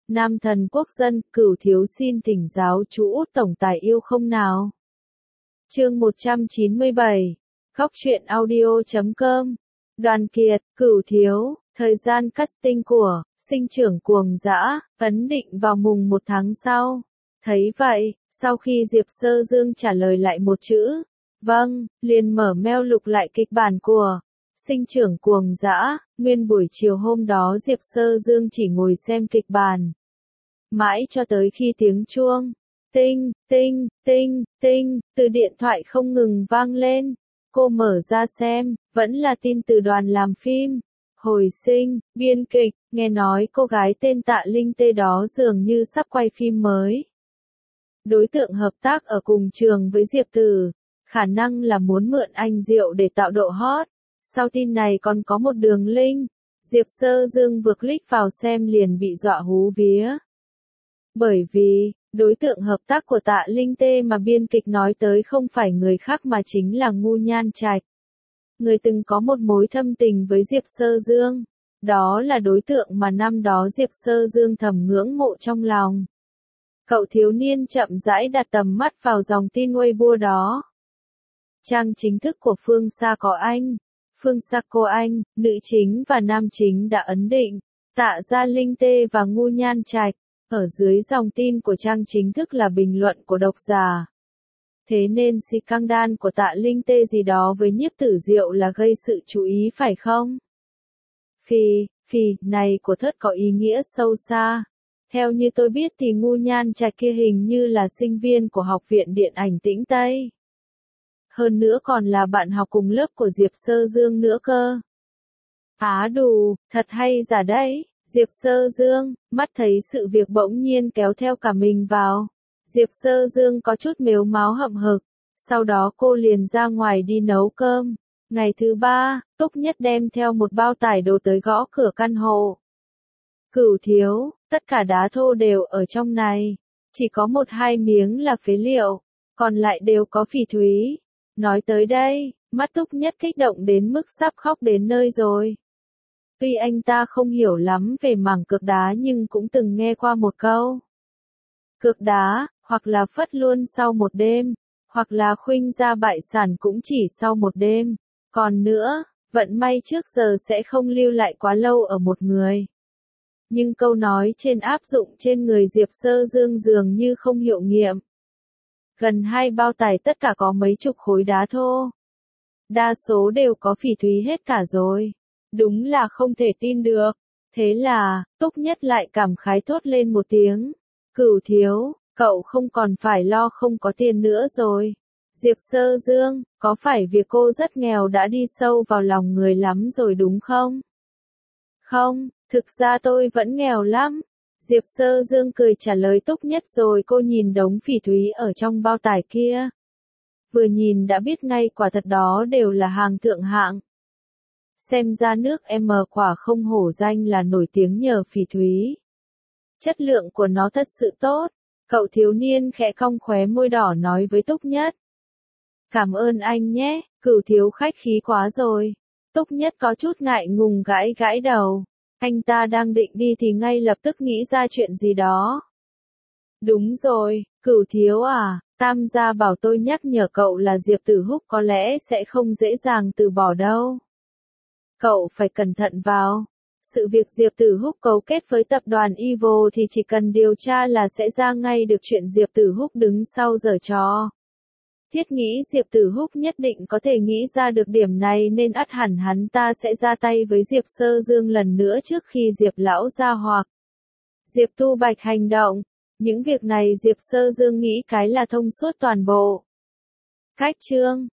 Nam thần quốc dân, Cửu thiếu xin thỉnh giáo chú Út tổng tài yêu không nào. Chương 197. Khóc chuyện audio.com. Đoàn Kiệt, Cửu thiếu, thời gian casting của Sinh trưởng cuồng dã, ấn định vào mùng 1 tháng sau. Thấy vậy, sau khi Diệp Sơ Dương trả lời lại một chữ, vâng, liền mở mail lục lại kịch bản của Sinh trưởng cuồng dã. Nguyên buổi chiều hôm đó Diệp Sơ Dương chỉ ngồi xem kịch bản. Mãi cho tới khi tiếng chuông, tinh, tinh, tinh, tinh, từ điện thoại không ngừng vang lên. Cô mở ra xem, vẫn là tin từ đoàn làm phim. Hồi sinh, biên kịch, nghe nói cô gái tên Tạ Linh Tê đó dường như sắp quay phim mới. Đối tượng hợp tác ở cùng trường với Diệp Tử, khả năng là muốn mượn anh Diệu để tạo độ hot. Sau tin này còn có một đường link, Diệp Sơ Dương vừa click vào xem liền bị dọa hú vía. Bởi vì, đối tượng hợp tác của Tạ Linh Tê mà biên kịch nói tới không phải người khác mà chính là Ngu Nhan Trạch. Người từng có một mối thâm tình với Diệp Sơ Dương. Đó là đối tượng mà năm đó Diệp Sơ Dương thầm ngưỡng mộ trong lòng. Cậu thiếu niên chậm rãi đặt tầm mắt vào dòng tin Weibo đó. Trang chính thức của Phương Sa có anh, Phương Sa cô anh, nữ chính và nam chính đã ấn định, Tạ Gia Linh Tê và Ngu Nhan Trạch. Ở dưới dòng tin của trang chính thức là bình luận của độc giả. Thế nên scandal của Tạ Linh Tê gì đó với Nhiếp Tử Diệu là gây sự chú ý phải không? Phì này của thất có ý nghĩa sâu xa. Theo như tôi biết thì Ngu Nhan Trạch kia hình như là sinh viên của Học viện Điện ảnh Tĩnh Tây. Hơn nữa còn là bạn học cùng lớp của Diệp Sơ Dương nữa cơ. Á đù, thật hay giả đấy. Diệp Sơ Dương, mắt thấy sự việc bỗng nhiên kéo theo cả mình vào. Diệp Sơ Dương có chút mếu máo hậm hực, sau đó cô liền ra ngoài đi nấu cơm. Ngày thứ 3, Túc Nhất đem theo một bao tải đồ tới gõ cửa căn hộ. Cửu thiếu, tất cả đá thô đều ở trong này. Chỉ có 1-2 miếng là phế liệu, còn lại đều có phỉ thúy. Nói tới đây, mắt Túc Nhất kích động đến mức sắp khóc đến nơi rồi. Tuy anh ta không hiểu lắm về mảng cược đá nhưng cũng từng nghe qua một câu. Cược đá, hoặc là phất luôn sau một đêm, hoặc là khuynh ra bại sản cũng chỉ sau một đêm. Còn nữa, vận may trước giờ sẽ không lưu lại quá lâu ở một người. Nhưng câu nói trên áp dụng trên người Diệp Sơ Dương dường như không hiệu nghiệm. Gần 2 bao tải tất cả có mấy chục khối đá thô. Đa số đều có phỉ thúy hết cả rồi. Đúng là không thể tin được. Thế là, Túc Nhất lại cảm khái thốt lên một tiếng. Cửu thiếu, cậu không còn phải lo không có tiền nữa rồi. Diệp Sơ Dương, có phải việc cô rất nghèo đã đi sâu vào lòng người lắm rồi đúng không? Không, thực ra tôi vẫn nghèo lắm. Diệp Sơ Dương cười trả lời Túc Nhất rồi cô nhìn đống phỉ thúy ở trong bao tải kia. Vừa nhìn đã biết ngay quả thật đó đều là hàng thượng hạng. Xem ra nước M quả không hổ danh là nổi tiếng nhờ phỉ thúy. Chất lượng của nó thật sự tốt. Cậu thiếu niên khẽ cong khóe môi đỏ nói với Túc Nhất. Cảm ơn anh nhé, Cửu thiếu khách khí quá rồi. Túc Nhất có chút ngại ngùng gãi gãi đầu. Anh ta đang định đi thì ngay lập tức nghĩ ra chuyện gì đó. Đúng rồi, Cửu thiếu à, Tam gia bảo tôi nhắc nhở cậu là Diệp Tử Húc có lẽ sẽ không dễ dàng từ bỏ đâu. Cậu phải cẩn thận vào. Sự việc Diệp Tử Húc cấu kết với tập đoàn Evil thì chỉ cần điều tra là sẽ ra ngay được chuyện Diệp Tử Húc đứng sau giở trò. Thiết nghĩ Diệp Tử Húc nhất định có thể nghĩ ra được điểm này nên ắt hẳn hắn ta sẽ ra tay với Diệp Sơ Dương lần nữa trước khi Diệp lão ra hoặc Diệp Tu Bạch hành động. Những việc này Diệp Sơ Dương nghĩ cái là thông suốt toàn bộ. Cách chương